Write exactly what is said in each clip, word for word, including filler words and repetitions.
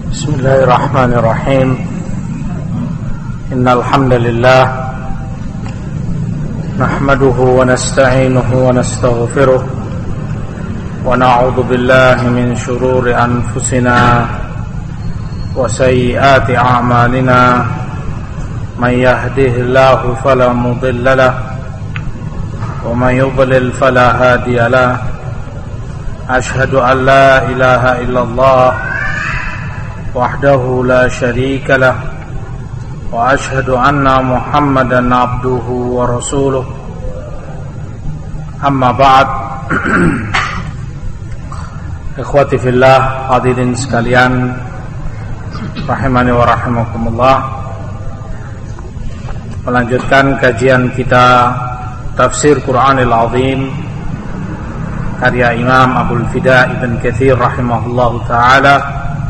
Bismillahirrahmanirrahim. Innal hamdalillah nahmaduhu wa nasta'inuhu wa nastaghfiruh wa na'udzu billahi min shururi anfusina wa sayyiati a'malina. Man yahdihillahu fala mudilla lahu wa man yudlil fala hadiya lahu. Ashhadu an la ilaha illallah wahdahu la syarika lah wa ashhadu anna Muhammadan abduhu wa rasuluh. Amma ba'd. Ikhwati fillah, hadirin sekalian rahimani wa rahimakumullah. Melanjutkan kajian kita Tafsir Qur'anil Azim karya Imam Abul Fida Ibn Katsir rahimahullahu ta'ala.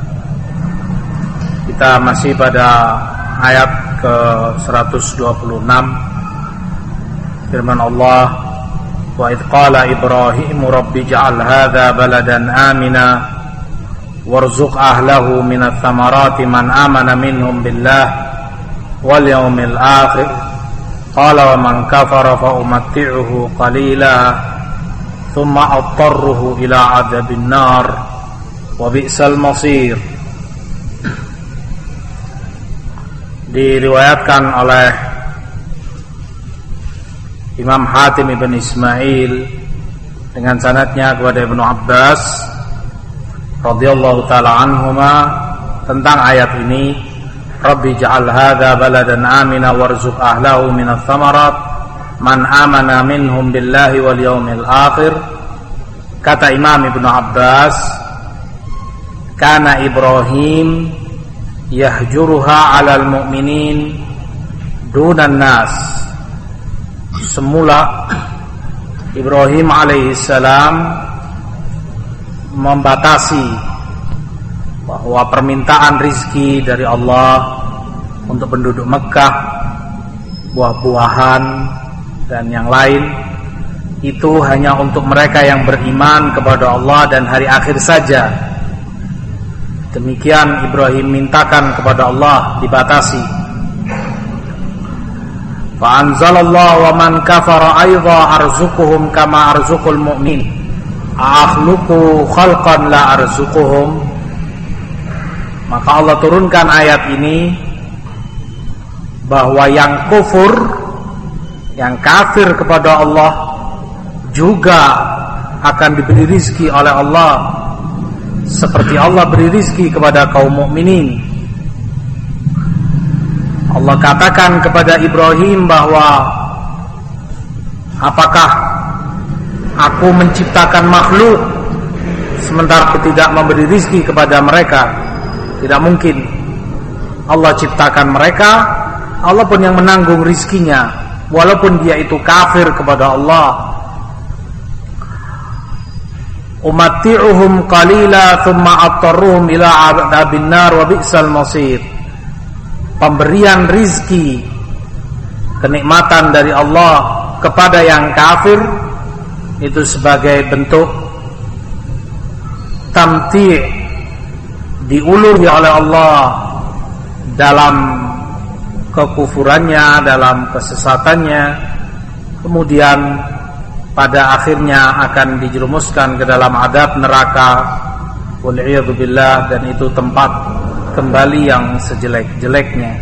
Kita masih pada ayat ke seratus dua puluh enam. Firman Allah, wa idh qala Ibrahim rabbi ja'al hadha baladan amina warzuq ahlahu minats thamarati man amana minhum billah wal yawmil akhir qala wa man kafara fa umatti'uhu qalila thumma attarruhu ila adabin nar wa bi'sal masir. Diriwayatkan oleh Imam Hatim Ibn Ismail dengan sanadnya kepada Ibnu Abbas radhiyallahu ta'ala anhuma tentang ayat ini, Rabbi ja'al hadha baladan amina warzuq ahlahu minats thamarat man amana minhum billahi wal yawmil akhir. Kata Imam Ibnu Abbas, kana Ibrahim yahjuruha 'alal mu'minin dunan nas. Semula Ibrahim alaihissalam membatasi bahwa permintaan rizki dari Allah untuk penduduk Mekah, buah-buahan dan yang lain itu hanya untuk mereka yang beriman kepada Allah dan hari akhir saja. Demikian Ibrahim mintakan kepada Allah, dibatasi. Fa anzalallahu wa man kafara aidha arzuquhum kama arzuqul mu'min akhluqu khalqan la arzuquhum. Maka Allah turunkan ayat ini bahwa yang kufur, yang kafir kepada Allah juga akan diberi rizki oleh Allah seperti Allah beri rizki kepada kaum mukminin. Allah katakan kepada Ibrahim bahwa apakah aku menciptakan makhluk sementara aku tidak memberi rizki kepada mereka? Tidak mungkin. Allah ciptakan mereka, Allah pun yang menanggung rizkinya, walaupun dia itu kafir kepada Allah. Umatti'uhum qalila thumma attarruhum ila adabin nar wa bi'sal masir. Pemberian rizki, kenikmatan dari Allah kepada yang kafir itu sebagai bentuk tamti', diulur oleh Allah dalam kekufurannya, dalam kesesatannya, kemudian pada akhirnya akan dijerumuskan ke dalam adab neraka, wal'iyadu billah, dan itu tempat kembali yang sejelek-jeleknya.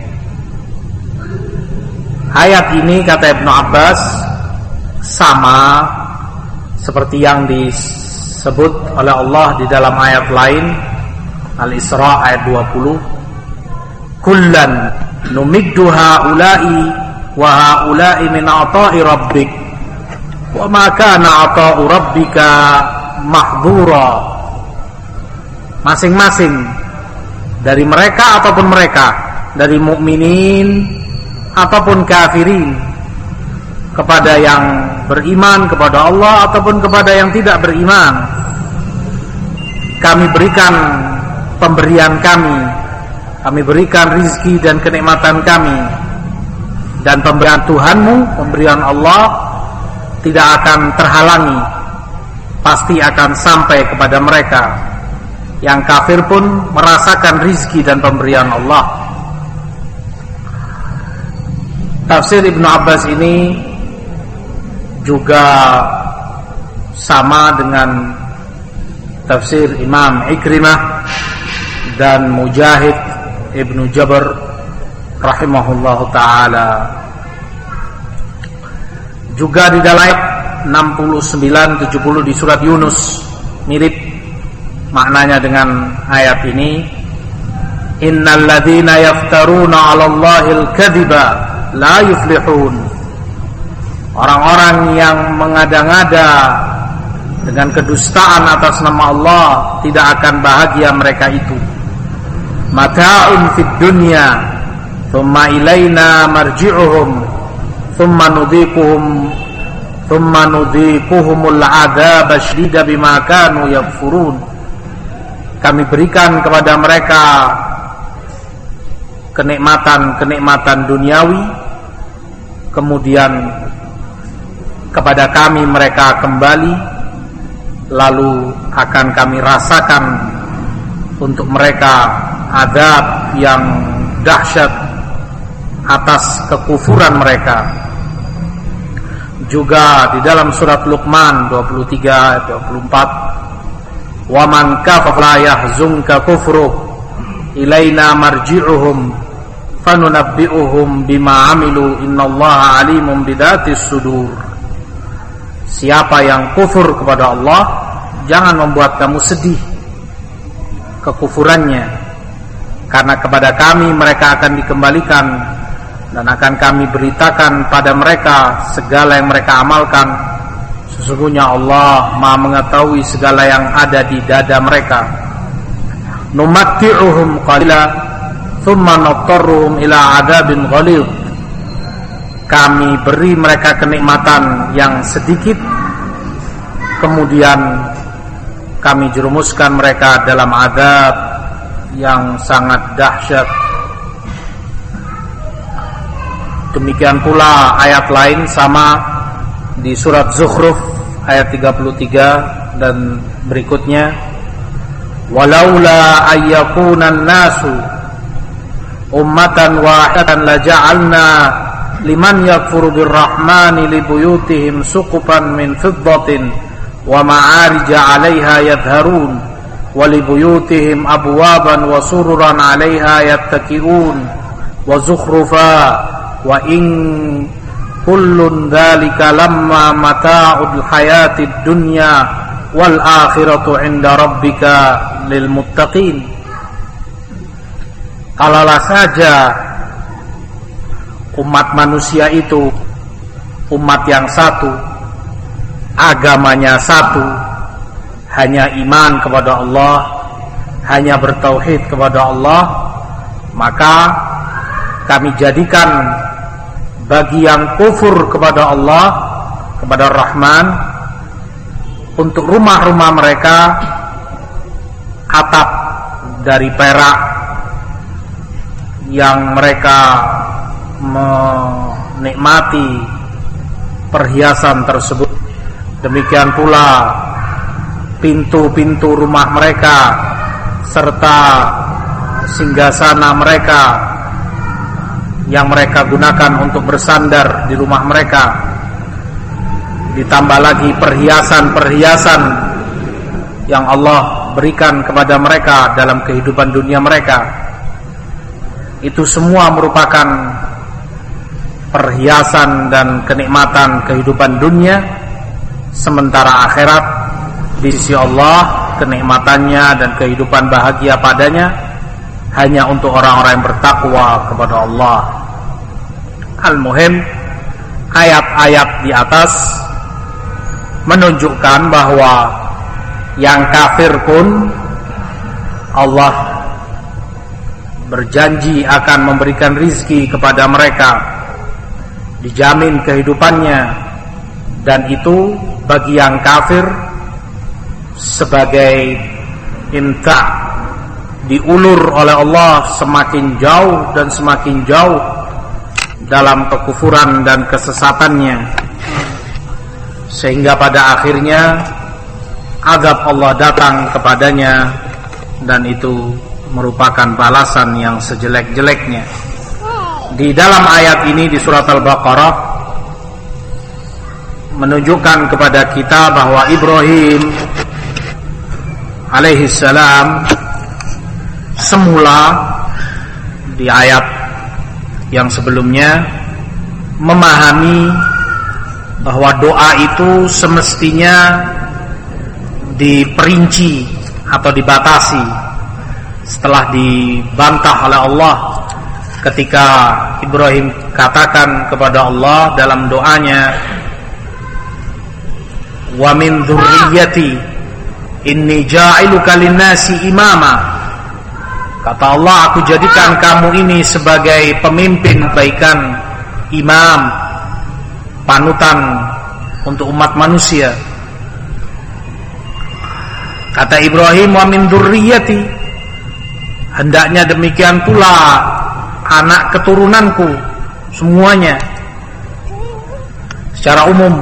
Ayat ini kata Ibnu Abbas sama seperti yang disebut oleh Allah di dalam ayat lain, Al-Isra ayat dua puluh, kullan numiddu haula'i wa haula'i min ata'i rabbik wa ma kana ata'u rabbika mahdura. Masing-masing dari mereka ataupun mereka, dari mukminin ataupun kafirin, kepada yang beriman kepada Allah ataupun kepada yang tidak beriman, kami berikan pemberian kami, kami berikan rizki dan kenikmatan kami, dan pemberian Tuhanmu, pemberian Allah tidak akan terhalangi, pasti akan sampai kepada mereka. Yang kafir pun merasakan rizki dan pemberian Allah. Tafsir Ibnu Abbas ini juga sama dengan tafsir Imam Ikrimah dan Mujahid Ibnu Jabr rahimahullahu ta'ala. Juga di dalam ayat enam puluh sembilan tujuh puluh di surat Yunus mirip maknanya dengan ayat ini. Innal ladzina yaftaruna 'alallahi al-kadhiba la yuflihun. Orang-orang yang mengada-ngada dengan kedustaan atas nama Allah tidak akan bahagia mereka itu. Mata'un fid dunya thumma ilaina marji'uhum thumma nudhiquhum thumma nudhiquhumul 'adzaba syadida bima kanu yakfurun. Kami berikan kepada mereka kenikmatan-kenikmatan duniawi, kemudian kepada kami mereka kembali, lalu akan kami rasakan untuk mereka azab yang dahsyat atas kekufuran mereka. Juga di dalam surat Luqman dua puluh tiga ayat dua puluh empat, wa man kafara la yahzunka kufruh ilaina marji'uhum fanunabbi'uhum bima 'amilu innallaha 'alimun bidatis sudur. Siapa yang kufur kepada Allah, jangan membuat kamu sedih kekufurannya, karena kepada kami mereka akan dikembalikan dan akan kami beritakan pada mereka segala yang mereka amalkan. Sesungguhnya Allah Maha mengetahui segala yang ada di dada mereka. Numatti'uhum qalila thumma natarruhum ila 'adzabin ghalidh. Kami beri mereka kenikmatan yang sedikit, kemudian kami jerumuskan mereka dalam azab yang sangat dahsyat. Demikian pula ayat lain sama di surat Zukhruf ayat tiga puluh tiga dan berikutnya. Walaula ayyakunan nasu ummatan wahidatan laja'alna liman yakfuru birrahmani libuyutihim suqufan min fiddatin wa ma'arija 'alaiha yadhharun wa libuyutihim abwaban wa sururan 'alaiha yattaqiun wa zukhrufa wa in kullun dzalika lamma mata'ul hayatid dunya wal akhiratu 'inda rabbika lil muttaqin. Kalaulah saja umat manusia itu umat yang satu, agamanya satu, hanya iman kepada Allah, hanya bertauhid kepada Allah, maka kami jadikan bagi yang kufur kepada Allah, kepada Rahman, untuk rumah-rumah mereka atap dari perak yang mereka menikmati perhiasan tersebut. Demikian pula pintu-pintu rumah mereka serta singgasana mereka yang mereka gunakan untuk bersandar di rumah mereka. Ditambah lagi perhiasan-perhiasan yang Allah berikan kepada mereka dalam kehidupan dunia mereka. Itu semua merupakan perhiasan dan kenikmatan kehidupan dunia, sementara akhirat di sisi Allah kenikmatannya dan kehidupan bahagia padanya hanya untuk orang-orang yang bertakwa kepada Allah. Al-Muhim, ayat-ayat di atas menunjukkan bahwa yang kafir pun Allah berjanji akan memberikan rizki kepada mereka, dijamin kehidupannya, dan itu bagi yang kafir sebagai imta, diulur oleh Allah semakin jauh dan semakin jauh dalam kekufuran dan kesesatannya, sehingga pada akhirnya azab Allah datang kepadanya dan itu merupakan balasan yang sejelek-jeleknya. Di dalam ayat ini di surat Al-Baqarah menunjukkan kepada kita bahwa Ibrahim alaihissalam semula di ayat yang sebelumnya memahami bahwa doa itu semestinya diperinci atau dibatasi setelah dibantah oleh Allah ketika Ibrahim katakan kepada Allah dalam doanya, wa min dzurriyyati inni ja'iluka lin-nasi imama. Kata Allah, aku jadikan kamu ini sebagai pemimpin kebaikan, imam, panutan untuk umat manusia. Kata Ibrahim, wa min dzurriyyati, hendaknya demikian pula anak keturunanku semuanya. Secara umum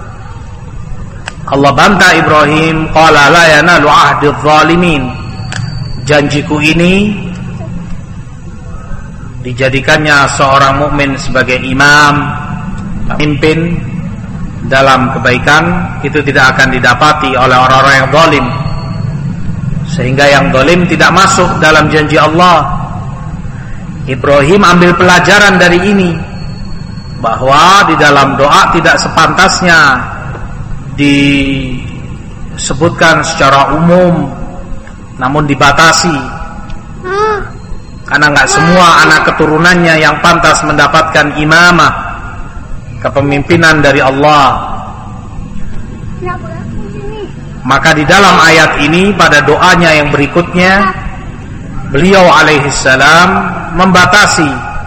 Allah bantah Ibrahim, qala la yanalu ahdi dzalimin. Janjiku ini dijadikannya seorang mukmin sebagai imam, pemimpin dalam kebaikan, itu tidak akan didapati oleh orang-orang yang zalim. Sehingga yang zalim tidak masuk dalam janji Allah. Ibrahim ambil pelajaran dari ini, bahwa di dalam doa tidak sepantasnya disebutkan secara umum, namun dibatasi, karena nggak semua anak keturunannya yang pantas mendapatkan imamah, kepemimpinan dari Allah. Maka di dalam ayat ini pada doanya yang berikutnya, beliau alaihissalam membatasi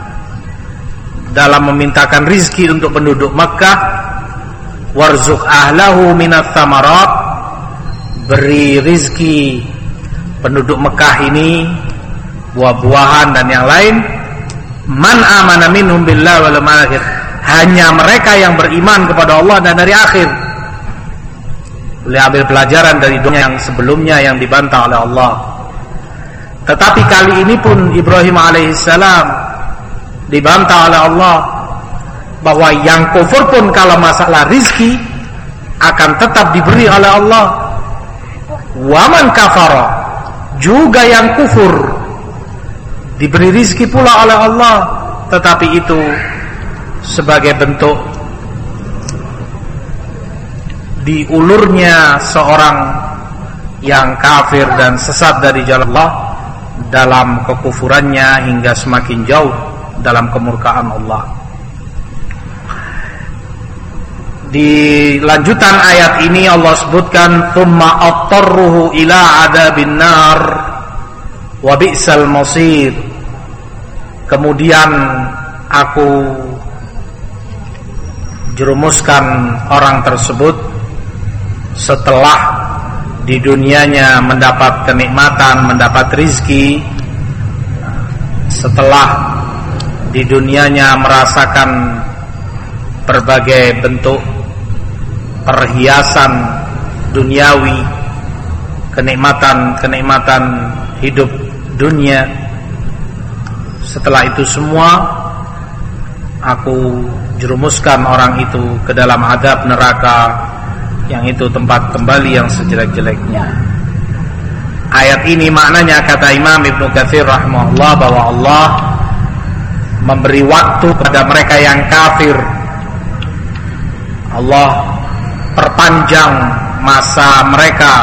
dalam memintakan rizki untuk penduduk Makkah, warzuq ahlahu minat thamarat, beri rizki penduduk Mekah ini buah-buahan dan yang lain, man amana minhum billah wal yawmil akhir, hanya mereka yang beriman kepada Allah dan hari akhir. Beliau ambil pelajaran dari doa yang sebelumnya yang dibantah oleh Allah. Tetapi kali ini pun Ibrahim alaihissalam dibantah oleh Allah bahwa yang kufur pun kalau masalah rizki akan tetap diberi oleh Allah. Waman kafara, juga yang kufur diberi rizki pula oleh Allah, tetapi itu sebagai bentuk diulurnya seorang yang kafir dan sesat dari jalan Allah dalam kekufurannya hingga semakin jauh dalam kemurkaan Allah. Di lanjutan ayat ini Allah sebutkan, thumma attarruhu ila adabin nar wa bi'sal masir. Kemudian aku jerumuskan orang tersebut setelah di dunianya mendapat kenikmatan, mendapat rizki, setelah di dunianya merasakan berbagai bentuk perhiasan duniawi, kenikmatan-kenikmatan hidup dunia, setelah itu semua aku jerumuskan orang itu ke dalam adab neraka, yang itu tempat kembali yang sejelek-jeleknya. Ayat ini maknanya, kata Imam Ibnu Katsir rahimahullah, bahwa Allah memberi waktu kepada mereka yang kafir. Allah perpanjang masa mereka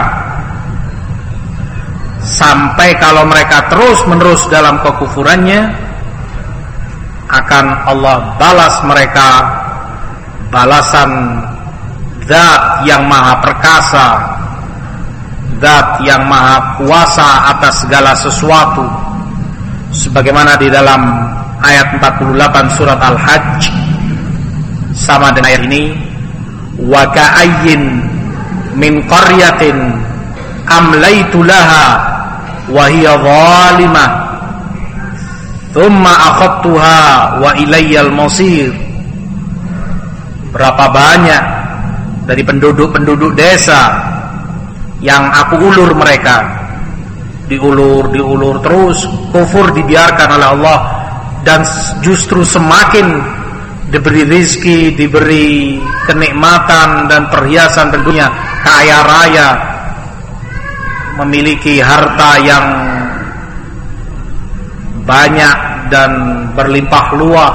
sampai kalau mereka terus menerus dalam kekufurannya, akan Allah balas mereka balasan Zat yang maha perkasa, Zat yang maha kuasa atas segala sesuatu, sebagaimana di dalam ayat empat puluh delapan surat Al-Hajj. Sama dengan ayat ini, wa ka'ayyin min qaryatin amlaytu laha wa hiya zalimah thumma akhadtuha wa ilayyal masir. Berapa banyak dari penduduk-penduduk desa yang aku ulur mereka, diulur, diulur terus, kufur dibiarkan oleh Allah, dan justru semakin diberi rizki, diberi kenikmatan dan perhiasan, tentunya kaya raya, memiliki harta yang banyak dan berlimpah luas,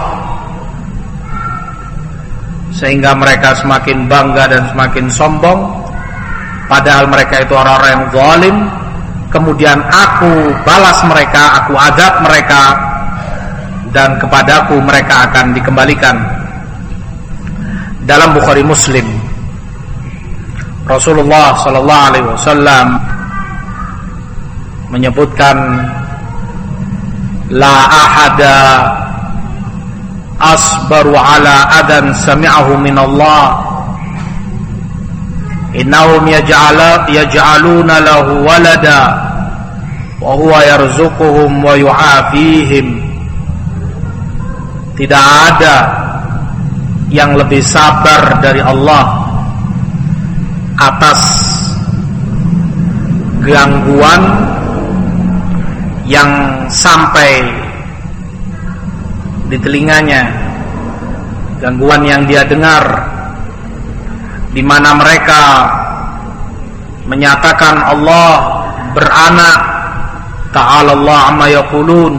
sehingga mereka semakin bangga dan semakin sombong, padahal mereka itu orang-orang yang zalim. Kemudian aku balas mereka, aku adab mereka, dan kepadaku mereka akan dikembalikan. Dalam Bukhari Muslim, Rasulullah sallallahu alaihi wasallam menyebutkan, la ahada asbaru ala adan sami'ahu min Allah, innahum yaj'ala yaj'aluna lahu walada wa huwa yarzuquhum wa yu'afihim. Tidak ada yang lebih sabar dari Allah atas gangguan yang sampai di telinganya, gangguan yang dia dengar, di mana mereka menyatakan Allah beranak, ta'ala Allah amma yaqulun,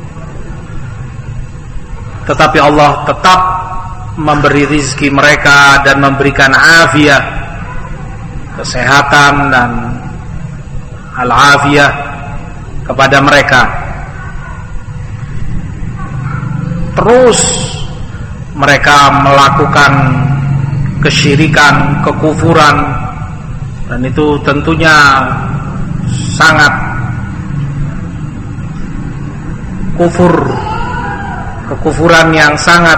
tetapi Allah tetap memberi rizki mereka dan memberikan afiat, kesehatan dan al-afiyah kepada mereka. Terus mereka melakukan kesyirikan, kekufuran, dan itu tentunya sangat kufur, kekufuran yang sangat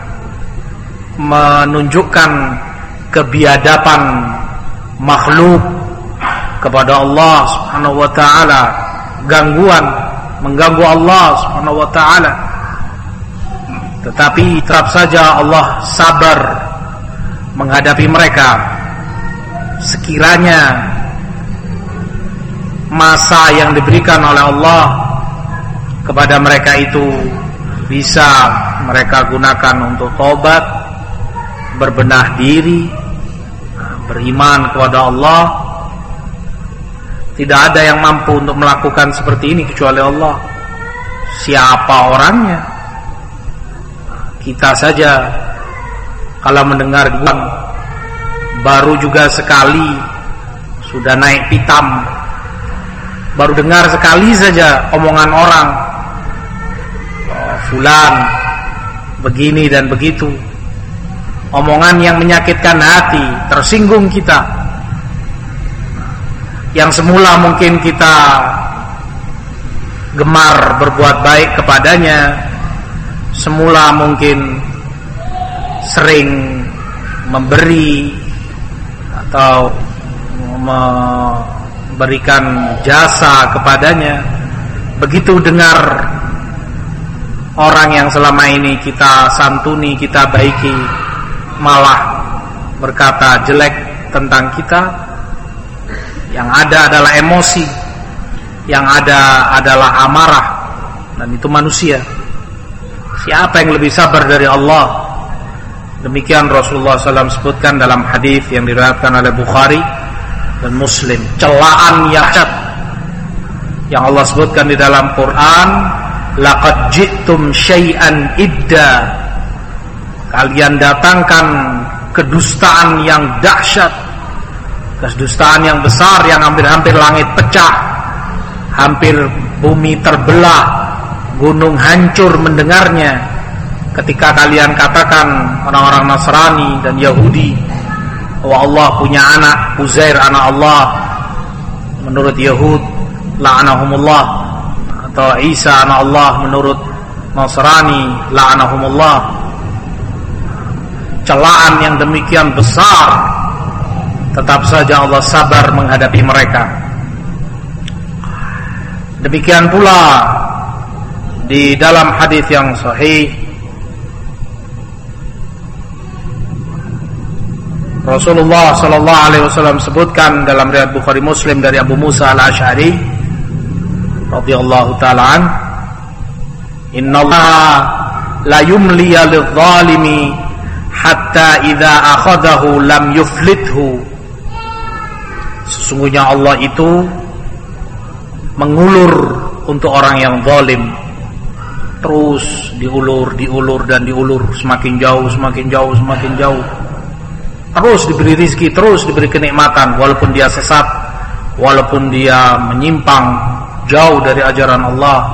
menunjukkan kebiadaban makhluk kepada Allah Subhanahu wa taala, gangguan, mengganggu Allah Subhanahu wa taala. Tetapi tetap saja Allah sabar menghadapi mereka. Sekiranya masa yang diberikan oleh Allah kepada mereka itu bisa mereka gunakan untuk tobat, berbenah diri, beriman kepada Allah, tidak ada yang mampu untuk melakukan seperti ini kecuali Allah. Siapa orangnya? Kita saja kalau mendengar gong, baru juga sekali sudah naik pitam, baru dengar sekali saja omongan orang, oh, fulan begini dan begitu, omongan yang menyakitkan hati, tersinggung kita. Yang semula mungkin kita gemar berbuat baik kepadanya, semula mungkin sering memberi atau memberikan jasa kepadanya, begitu dengar orang yang selama ini kita santuni, kita baiki, malah berkata jelek tentang kita, yang ada adalah emosi, yang ada adalah amarah, dan itu manusia. Siapa yang lebih sabar dari Allah? Demikian Rasulullah shallallahu alaihi wasallam sebutkan dalam hadis yang diriwayatkan oleh Bukhari dan Muslim. Celaan yang dahsyat yang Allah sebutkan di dalam Quran, laqad ji'tum syai'an idda. Kalian datangkan kedustaan yang dahsyat, kedustaan yang besar, yang hampir-hampir langit pecah, hampir bumi terbelah, gunung hancur mendengarnya. Ketika kalian katakan, orang-orang Nasrani dan Yahudi, bahwa Allah punya anak, Uzair anak Allah menurut Yahud, la'anahumullah, atau Isa anak Allah menurut Nasrani, la'anahumullah. Celaan yang demikian besar, tetap saja Allah sabar menghadapi mereka. Demikian pula di dalam hadis yang sahih, Rasulullah sallallahu alaihi wasallam sebutkan dalam riwayat Bukhari Muslim dari Abu Musa al-Asy'ari, radhiyallahu ta'ala an, innallaha la yumli lidh-dhalimi hatta idza akhadahu lam yuflithu. Sesungguhnya Allah itu mengulur untuk orang yang zalim, terus diulur, diulur dan diulur, semakin jauh, semakin jauh, semakin jauh. Terus diberi rizki, terus diberi kenikmatan, walaupun dia sesat, walaupun dia menyimpang jauh dari ajaran Allah.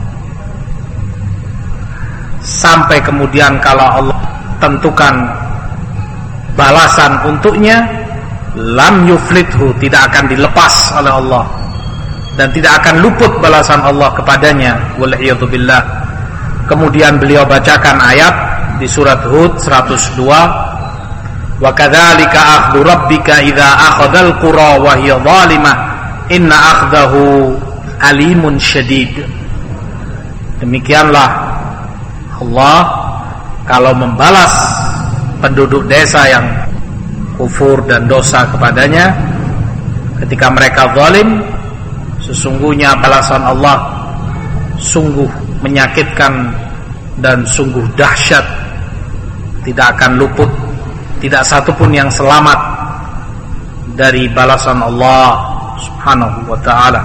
Sampai kemudian kalau Allah tentukan balasan untuknya, lam yuflithu, tidak akan dilepas oleh Allah dan tidak akan luput balasan Allah kepadanya. Wal'iyadzubillah. Kemudian beliau bacakan ayat di surat Hud seratus dua, wa kadzalika akhdhu rabbika idza akhadhal qura wa hiya zalimah inna akhdahu alimun syadid. Demikianlah Allah kalau membalas penduduk desa yang kufur dan dosa kepadanya ketika mereka zalim, sesungguhnya balasan Allah sungguh menyakitkan dan sungguh dahsyat, tidak akan luput, tidak satupun yang selamat dari balasan Allah subhanahu wa ta'ala.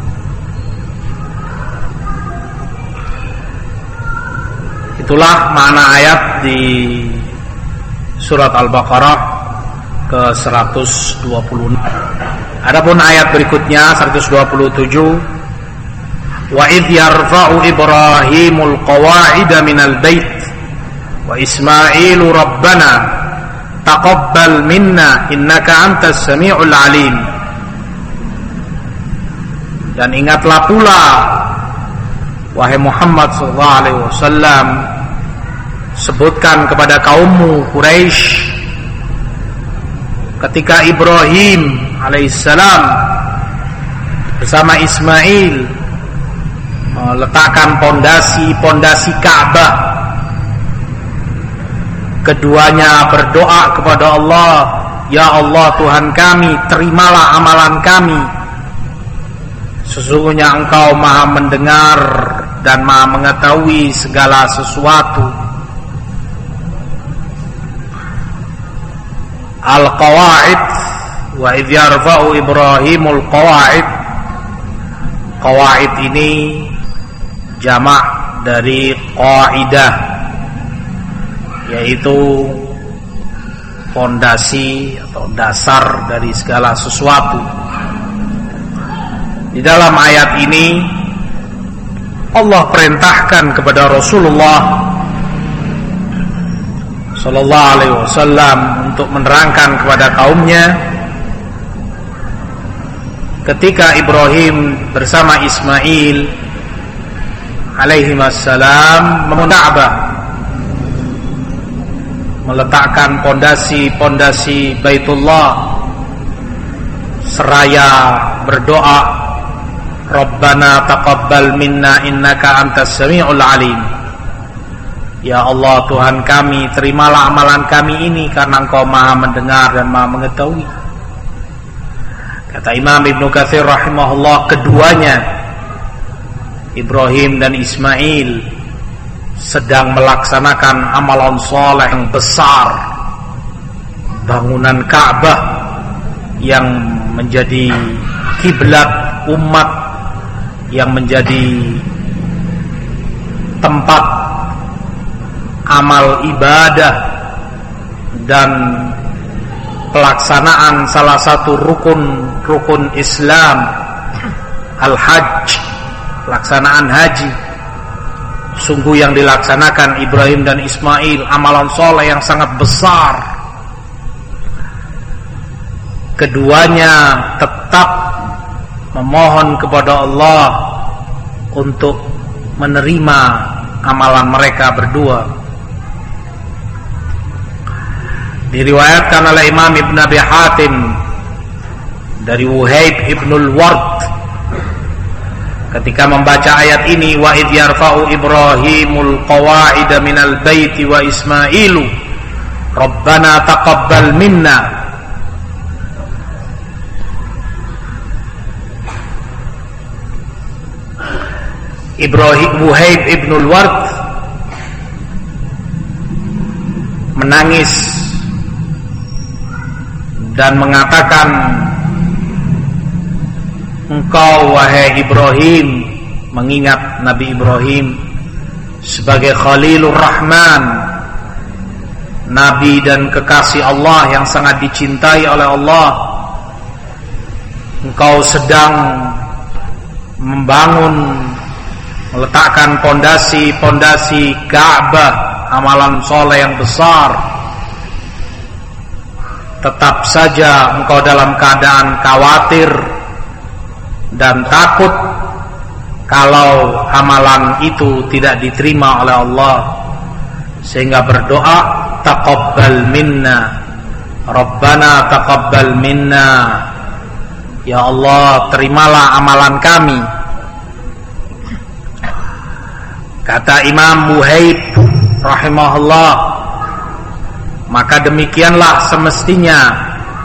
Itulah makna ayat di surat Al-Baqarah ke seratus dua puluh enam. Adapun ayat berikutnya seratus dua puluh tujuh, wa idh yarfa'u Ibrahimul qawa'ida minal bait wa Ismailu rabbana taqabbal minna innaka antas sami'ul alim. Dan ingatlah pula wahai Muhammad sallallahu alaihi wasallam, sebutkan kepada kaummu Quraisy ketika Ibrahim alaihissalam bersama Ismail meletakkan pondasi-pondasi Ka'bah. Keduanya berdoa kepada Allah, ya Allah Tuhan kami, terimalah amalan kami. Sesungguhnya Engkau Maha mendengar dan Maha mengetahui segala sesuatu. Al-Qawa'id, wa idh yarfa'u Ibrahimul qawa'id. Qawa'id ini jamak dari qaidah, yaitu fondasi atau dasar dari segala sesuatu. Di dalam ayat ini Allah perintahkan kepada Rasulullah sallallahu alaihi wasallam untuk menerangkan kepada kaumnya ketika Ibrahim bersama Ismail alaihi wassalam membangun Ka'bah, meletakkan pondasi-pondasi Baitullah, seraya berdoa, Rabbana taqabbal minna innaka antas sami'ul alim. Ya Allah Tuhan kami, terimalah amalan kami ini karena Engkau Maha mendengar dan Maha mengetahui. Kata Imam Ibnu Katsir rahimahullah, keduanya Ibrahim dan Ismail sedang melaksanakan amalan soleh yang besar, bangunan Ka'bah yang menjadi kiblat umat, yang menjadi tempat amal ibadah dan pelaksanaan salah satu rukun-rukun Islam, al-hajj, pelaksanaan haji. Sungguh yang dilaksanakan Ibrahim dan Ismail amalan soleh yang sangat besar. Keduanya tetap memohon kepada Allah untuk menerima amalan mereka berdua. Diriwayatkan oleh Imam Ibn Abi Hatim dari Wuhaib Ibnul Ward ketika membaca ayat ini, wa idh yarfa'u Ibrahimul qawa'ida minal baiti wa Ismailu Rabbana taqabbal minna. Ibrahim Wuhaib ibnul Ward menangis dan mengatakan, engkau wahai Ibrahim, mengingat Nabi Ibrahim sebagai Khalilur Rahman, Nabi dan kekasih Allah yang sangat dicintai oleh Allah. Engkau sedang membangun, meletakkan pondasi-pondasi Ka'bah, amalan soleh yang besar. Tetap saja engkau dalam keadaan khawatir dan takut kalau amalan itu tidak diterima oleh Allah, sehingga berdoa, taqabbal minna Rabbana taqabbal minna, ya Allah terimalah amalan kami. Kata Imam Wuhaib rahimahullah, maka demikianlah semestinya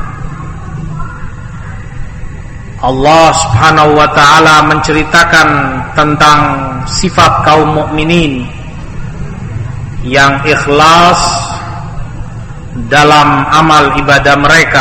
Allah subhanahu wa ta'ala menceritakan tentang sifat kaum mukminin yang ikhlas dalam amal ibadah mereka,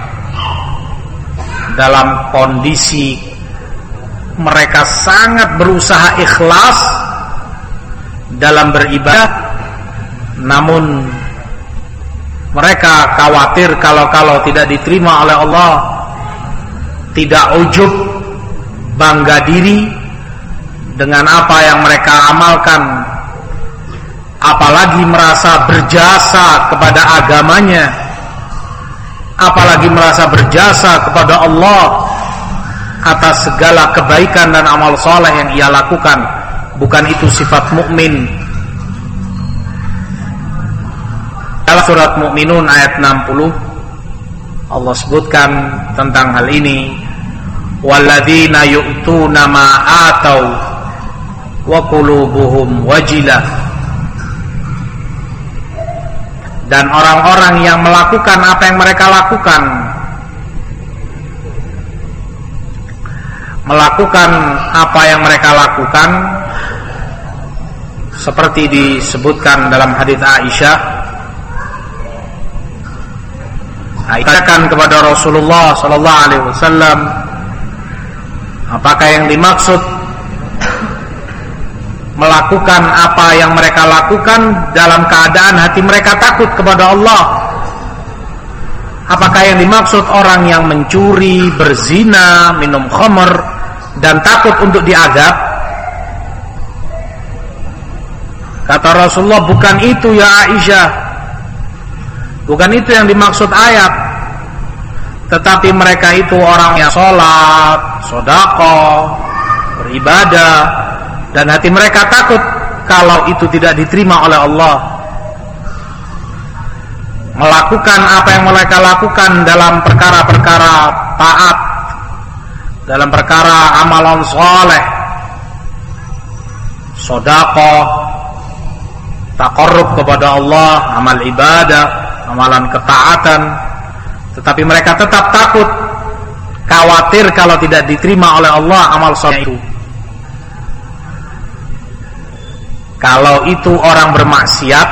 dalam kondisi mereka sangat berusaha ikhlas dalam beribadah, namun mereka khawatir kalau-kalau tidak diterima oleh Allah, tidak ujub, bangga diri dengan apa yang mereka amalkan, apalagi merasa berjasa kepada agamanya, apalagi merasa berjasa kepada Allah atas segala kebaikan dan amal soleh yang ia lakukan. Bukan itu sifat mukmin. Dalam surat Mu'minun ayat enam puluh Allah sebutkan tentang hal ini, walladzina yu'tuna ma atau wa qulubuhum wajilah, dan orang-orang yang melakukan apa yang mereka lakukan, melakukan apa yang mereka lakukan seperti disebutkan dalam hadits Aisyah. Aisyah kepada Rasulullah sallallahu alaihi wasallam, apakah yang dimaksud melakukan apa yang mereka lakukan dalam keadaan hati mereka takut kepada Allah? Apakah yang dimaksud orang yang mencuri, berzina, minum khamr dan takut untuk diazab? Kata Rasulullah, bukan itu ya Aisyah, bukan itu yang dimaksud ayat. Tetapi mereka itu orang yang sholat, sedekah, beribadah, dan hati mereka takut kalau itu tidak diterima oleh Allah. Melakukan apa yang mereka lakukan dalam perkara-perkara taat, dalam perkara amalan soleh, sedekah, taqarrub kepada Allah, amal ibadah, amalan ketaatan, tetapi mereka tetap takut, khawatir kalau tidak diterima oleh Allah amal soleh itu. Kalau itu orang bermaksiat,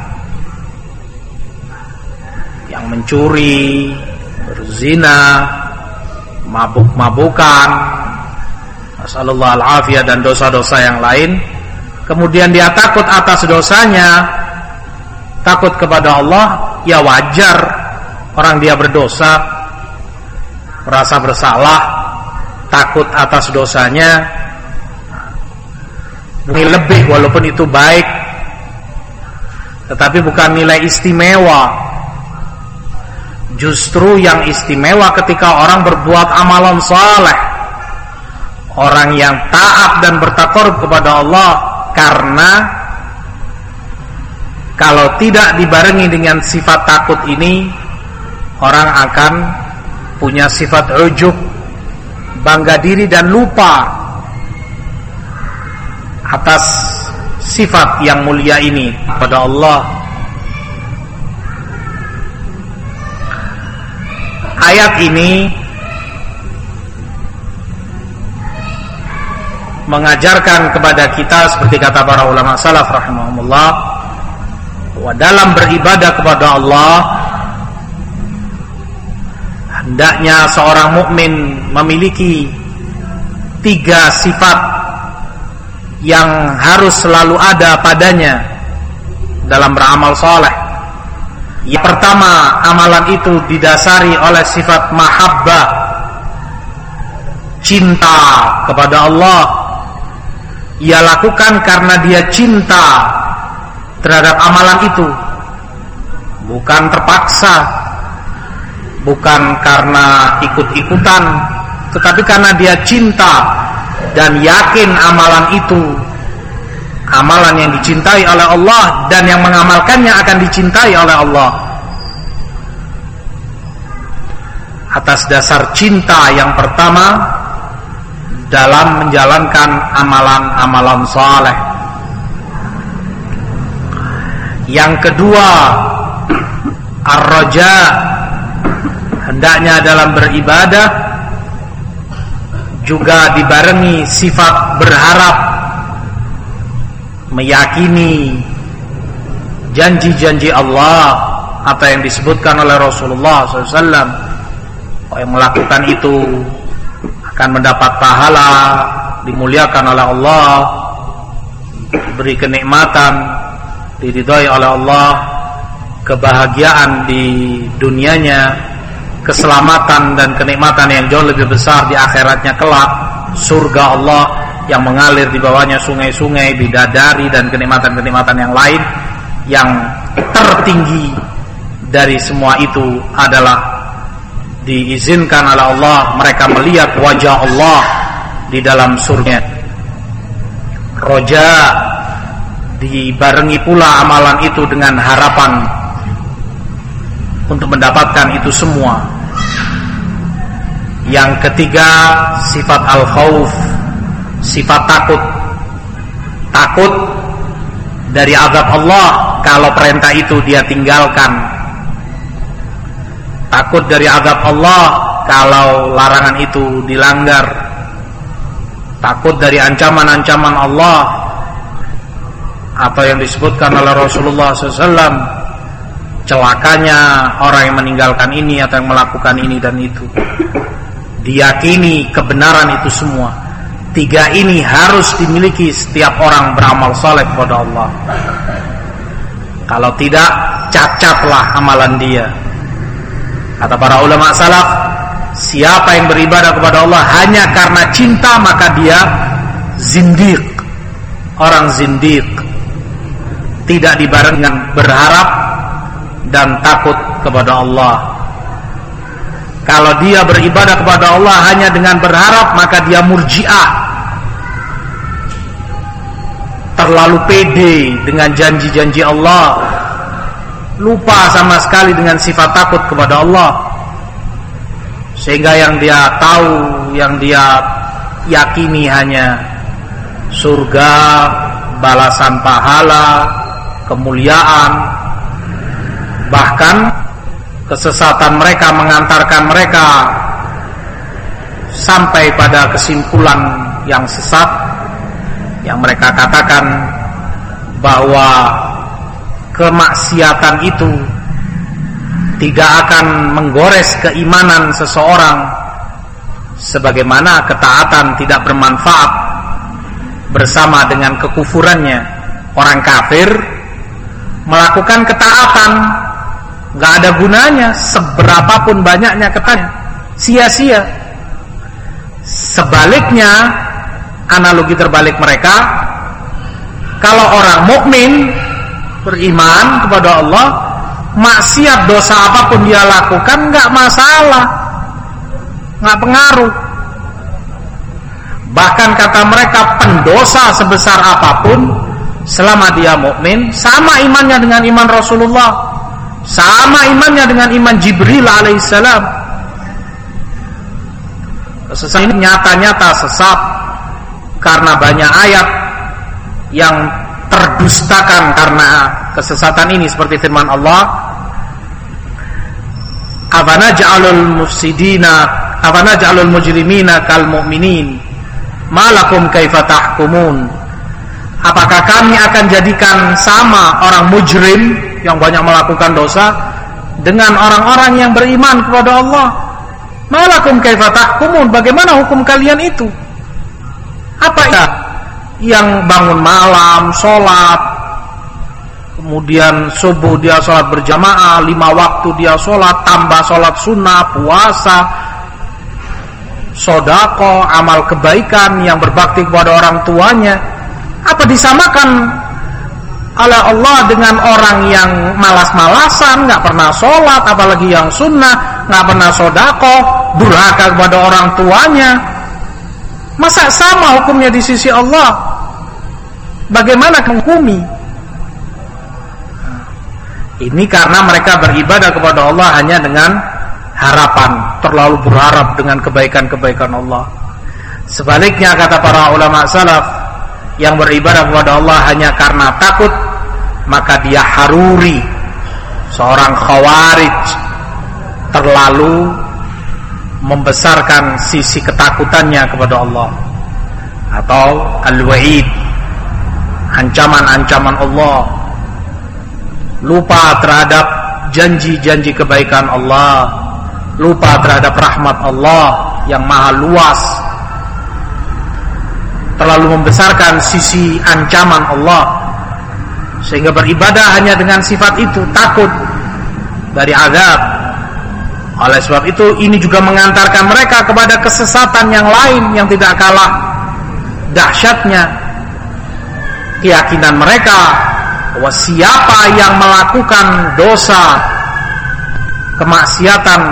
yang mencuri, berzina, mabuk-mabukan, nasallallahu al-afiyah, dan dosa-dosa yang lain, kemudian dia takut atas dosanya, takut kepada Allah, ya wajar orang dia berdosa, merasa bersalah, takut atas dosanya, nilai lebih walaupun itu baik, tetapi bukan nilai istimewa. Justru yang istimewa ketika orang berbuat amalan saleh, orang yang taat dan bertaqarrub kepada Allah, karena kalau tidak dibarengi dengan sifat takut ini, orang akan punya sifat ujub, bangga diri, dan lupa atas sifat yang mulia ini pada Allah. Ayat ini mengajarkan kepada kita seperti kata para ulama salaf rahimahumullah, bahwa dalam beribadah kepada Allah hendaknya seorang mukmin memiliki tiga sifat yang harus selalu ada padanya dalam beramal saleh. Yang pertama, amalan itu didasari oleh sifat mahabbah, cinta kepada Allah. Ia lakukan karena dia cinta terhadap amalan itu, bukan terpaksa, bukan karena ikut-ikutan, tetapi karena dia cinta dan yakin amalan itu amalan yang dicintai oleh Allah, dan yang mengamalkannya akan dicintai oleh Allah. Atas dasar cinta yang pertama dalam menjalankan amalan-amalan saleh. Yang kedua, ar-raja, hendaknya dalam beribadah juga dibarengi sifat berharap, meyakini janji-janji Allah, apa yang disebutkan oleh Rasulullah shallallahu alaihi wasallam, yang melakukan itu akan mendapat pahala, dimuliakan oleh Allah, diberi kenikmatan, diridhai oleh Allah, kebahagiaan di dunianya, keselamatan dan kenikmatan yang jauh lebih besar di akhiratnya kelak, surga Allah yang mengalir di bawahnya sungai-sungai, bidadari dan kenikmatan-kenikmatan yang lain. Yang tertinggi dari semua itu adalah diizinkan oleh Allah mereka melihat wajah Allah di dalam surga. Roja, dibarengi pula amalan itu dengan harapan untuk mendapatkan itu semua. Yang ketiga, sifat al-khauf, sifat takut. Takut dari azab Allah kalau perintah itu dia tinggalkan. Takut dari azab Allah kalau larangan itu dilanggar. Takut dari ancaman-ancaman Allah, atau yang disebutkan oleh Rasulullah shallallahu alaihi wasallam, celakanya orang yang meninggalkan ini atau yang melakukan ini dan itu. Diyakini kebenaran itu semua. Tiga ini harus dimiliki setiap orang beramal saleh kepada Allah. Kalau tidak, cacatlah amalan dia. Kata para ulama salaf, siapa yang beribadah kepada Allah hanya karena cinta, maka dia zindiq, orang zindiq. Tidak dibarengi dengan berharap dan takut kepada Allah. Kalau dia beribadah kepada Allah hanya dengan berharap, maka dia murji'ah, terlalu pede dengan janji-janji Allah, lupa sama sekali dengan sifat takut kepada Allah. Sehingga yang dia tahu, yang dia yakini hanya surga, balasan pahala, kemuliaan. Bahkan kesesatan mereka mengantarkan mereka sampai pada kesimpulan yang sesat, yang mereka katakan bahwa kemaksiatan itu tidak akan menggores keimanan seseorang, sebagaimana ketaatan tidak bermanfaat bersama dengan kekufurannya. Orang kafir melakukan ketaatan gak ada gunanya, seberapapun banyaknya ketaatan, sia-sia. Sebaliknya, analogi terbalik mereka, kalau orang mukmin beriman kepada Allah, maksiat dosa apapun dia lakukan gak masalah, gak pengaruh. Bahkan kata mereka, pendosa sebesar apapun, selama dia mukmin, sama imannya dengan iman Rasulullah, sama imannya dengan iman Jibril alaihissalam. Kesesatan ini nyata-nyata sesat karena banyak ayat yang terdustakan karena kesesatan ini, seperti firman Allah, "Afana ja'alul mufsidina, afana ja'alul mujrimina kal mu'minin." malakum kaifa tahkumun, apakah kami akan jadikan sama orang mujrim yang banyak melakukan dosa dengan orang-orang yang beriman kepada Allah? Malakum kaifa tahkumun, bagaimana hukum kalian itu? Apa ya? Yang bangun malam, sholat, kemudian subuh dia sholat berjamaah, lima waktu dia sholat, tambah sholat sunnah, puasa, sodako, amal kebaikan, yang berbakti kepada orang tuanya, apa disamakan oleh Allah dengan orang yang malas-malasan, gak pernah sholat, apalagi yang sunnah, gak pernah sodako, durhaka kepada orang tuanya? Masa sama hukumnya di sisi Allah? Bagaimana menghukumi? Ini karena mereka beribadah kepada Allah hanya dengan harapan, terlalu berharap dengan kebaikan-kebaikan Allah. Sebaliknya kata para ulama salaf, yang beribadah kepada Allah hanya karena takut, maka dia haruri, seorang khawarij, terlalu membesarkan sisi ketakutannya kepada Allah, atau al-wa'id, ancaman-ancaman Allah, lupa terhadap janji-janji kebaikan Allah, lupa terhadap rahmat Allah yang maha luas, terlalu membesarkan sisi ancaman Allah, sehingga beribadah hanya dengan sifat itu, takut dari azab. Oleh sebab itu, ini juga mengantarkan mereka kepada kesesatan yang lain yang tidak kalah dahsyatnya. Keyakinan mereka bahwa siapa yang melakukan dosa kemaksiatan,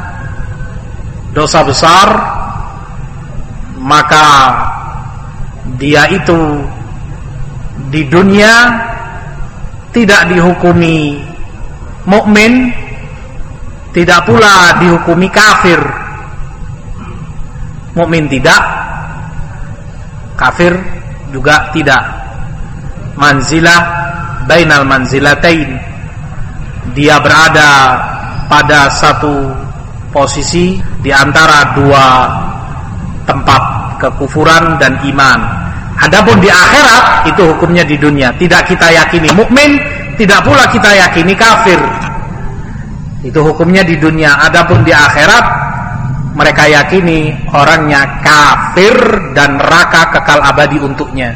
dosa besar, maka dia itu di dunia tidak dihukumi mukmin, tidak pula dihukumi kafir. Mukmin tidak, kafir juga tidak. Manzilah bainal manzilatain, dia berada pada satu posisi di antara dua tempat, kekufuran dan iman. Adapun di akhirat itu hukumnya di dunia, tidak kita yakini mukmin, tidak pula kita yakini kafir. Itu hukumnya di dunia. Adapun di akhirat mereka yakini orangnya kafir dan neraka kekal abadi untuknya,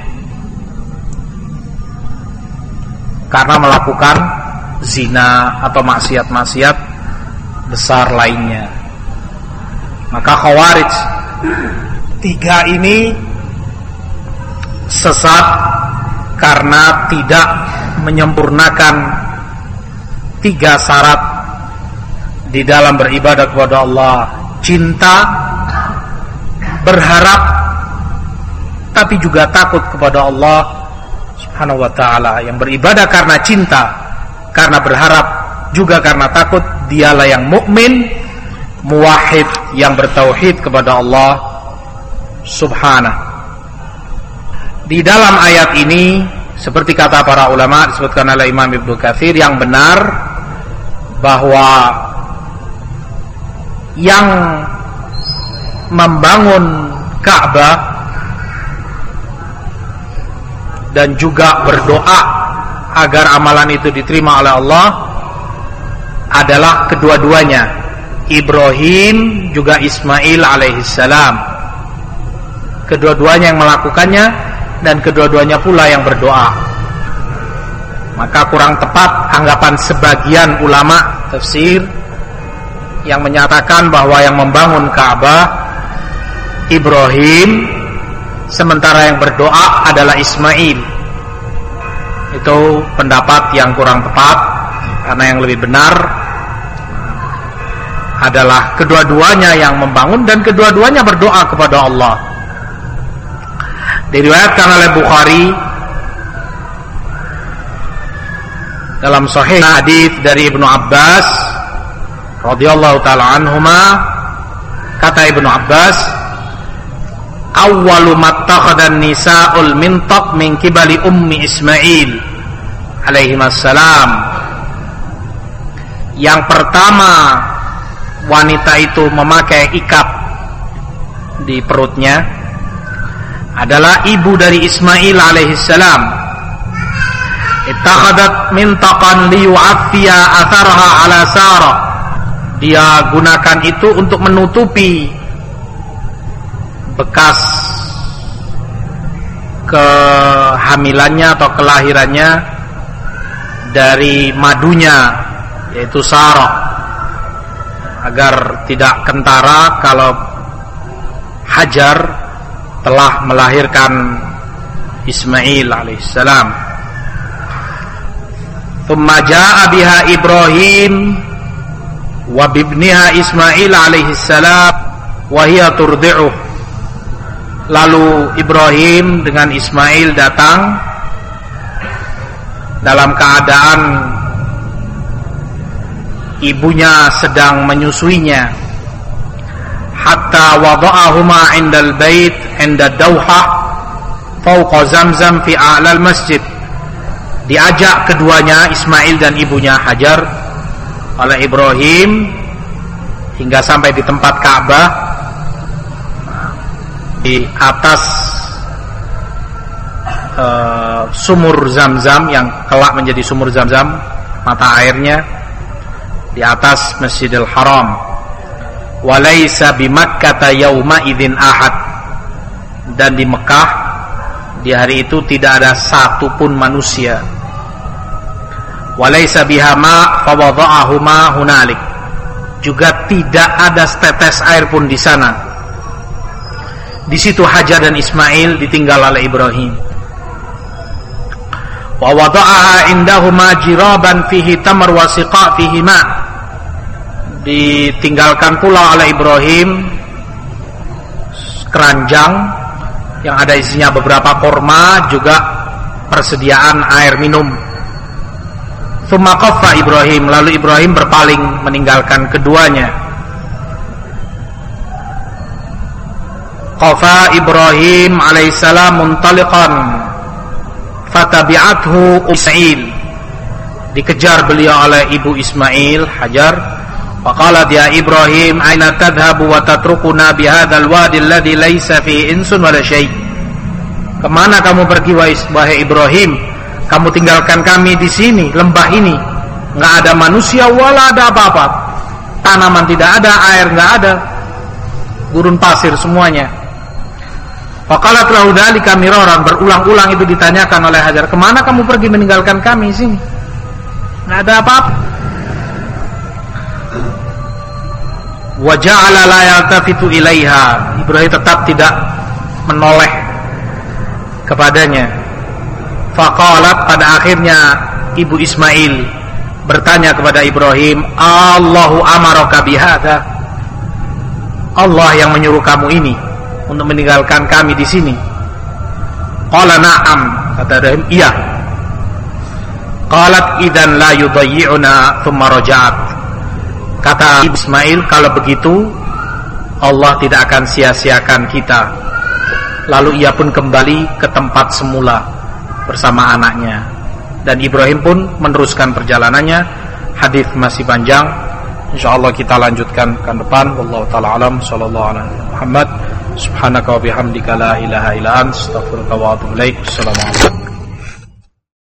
karena melakukan zina atau maksiat-maksiat besar lainnya. Maka khawarij tiga ini sesat karena tidak menyempurnakan tiga syarat di dalam beribadah kepada Allah: cinta, berharap, tapi juga takut kepada Allah Subhanahu wa ta'ala. Yang beribadah karena cinta, karena berharap, juga karena takut, dialah yang mukmin, muwahhid, yang bertauhid kepada Allah Subhanahu. Di dalam ayat ini, seperti kata para ulama, disebutkan oleh Imam Ibnu Katsir, yang benar bahwa yang membangun Ka'bah dan juga berdoa agar amalan itu diterima oleh Allah adalah kedua-duanya, Ibrahim juga Ismail alaihissalam. Kedua-duanya yang melakukannya dan kedua-duanya pula yang berdoa. Maka kurang tepat anggapan sebagian ulama tafsir yang menyatakan bahwa yang membangun Ka'bah Ibrahim, sementara yang berdoa adalah Ismail. Itu pendapat yang kurang tepat, karena yang lebih benar adalah kedua-duanya yang membangun dan kedua-duanya berdoa kepada Allah. Diriwayatkan oleh Bukhari dalam sahih hadis dari Ibnu Abbas radhiyallahu taala anhuma, kata Ibnu Abbas, awwalu mattakhadhan nisa'ul mintaq min kibali ummi Ismail alaihi wassalam. Yang pertama wanita itu memakai ikat di perutnya adalah ibu dari Ismail alaihissalam. Ittakhadat mintaqan liyu'affiya atharha ala Sarah. Dia gunakan itu untuk menutupi bekas kehamilannya atau kelahirannya dari madunya, yaitu Sarah, agar tidak kentara kalau Hajar telah melahirkan Ismail alaihissalam. Thumma jaa biha Ibrahim wa bibniha Ismail alaihissalam wa hiya turdi'uh. Lalu Ibrahim dengan Ismail datang dalam keadaan ibunya sedang menyusuinya. Hatta wada'ahuma 'indal bait 'inda dawhah fawqa Zamzam fi a'lal masjid. Diajak keduanya, Ismail dan ibunya Hajar, oleh Ibrahim hingga sampai di tempat Ka'bah, di atas uh, sumur Zamzam yang kelak menjadi sumur Zamzam, mata airnya di atas Masjidil Haram. Walaysa bi Makkah yauma idzin ahad. Dan di Mekah di hari itu tidak ada satu pun manusia. Walaysa biha ma fa wada'ahuma hunalik. Juga tidak ada setetes air pun di sana. Di situ Hajar dan Ismail ditinggal oleh Ibrahim. Wa wada'aha indahuma jiraban fihi tamar wa siqa fihi ma. Ditinggalkan pula oleh Ibrahim keranjang yang ada isinya beberapa korma, juga persediaan air minum. Tsumma qaffa Ibrahim, lalu Ibrahim berpaling meninggalkan keduanya. Qafa Ibrahim alaihissalam muntaliqan fatabi'athu Ismail. Dikejar beliau oleh ibu Ismail, Hajar. Faqalat ya Ibrahim, aina tadhhabu wa tatrukuna bihadzal wadi alladhi laysa fihi insun wala syai'. Kemana kamu pergi wahai Ibrahim? Kamu tinggalkan kami di sini, lembah ini, enggak ada manusia wala ada apa-apa. Tanaman tidak ada, air enggak ada, gurun pasir semuanya. Faqalat lahu dzalika miraran, berulang-ulang itu ditanyakan oleh Hajar, kemana kamu pergi meninggalkan kami di sini? Enggak ada apa-apa. Wa ja'ala la yaltafitu ilaiha. Ibrahim tetap tidak menoleh kepadanya. Faqalat, pada akhirnya ibu Ismail bertanya kepada Ibrahim, Allahu amaraka bihadza. Allah yang menyuruh kamu ini untuk meninggalkan kami di sini. Qala na'am, kata Ibrahim, iya. Qalat idzan la yudayyi'una thumma raja'at. Kata Ismail, kalau begitu Allah tidak akan sia-siakan kita. Lalu ia pun kembali ke tempat semula bersama anaknya, dan Ibrahim pun meneruskan perjalanannya. Hadis masih panjang, insyaallah kita lanjutkan ke depan. Wallahu taala alam. Sallallahu alaihi Muhammad. Subhanaka wa bihamdika la ilaha illa anta, astaghfiruka wa atubu ilaik. Assalamualaikum.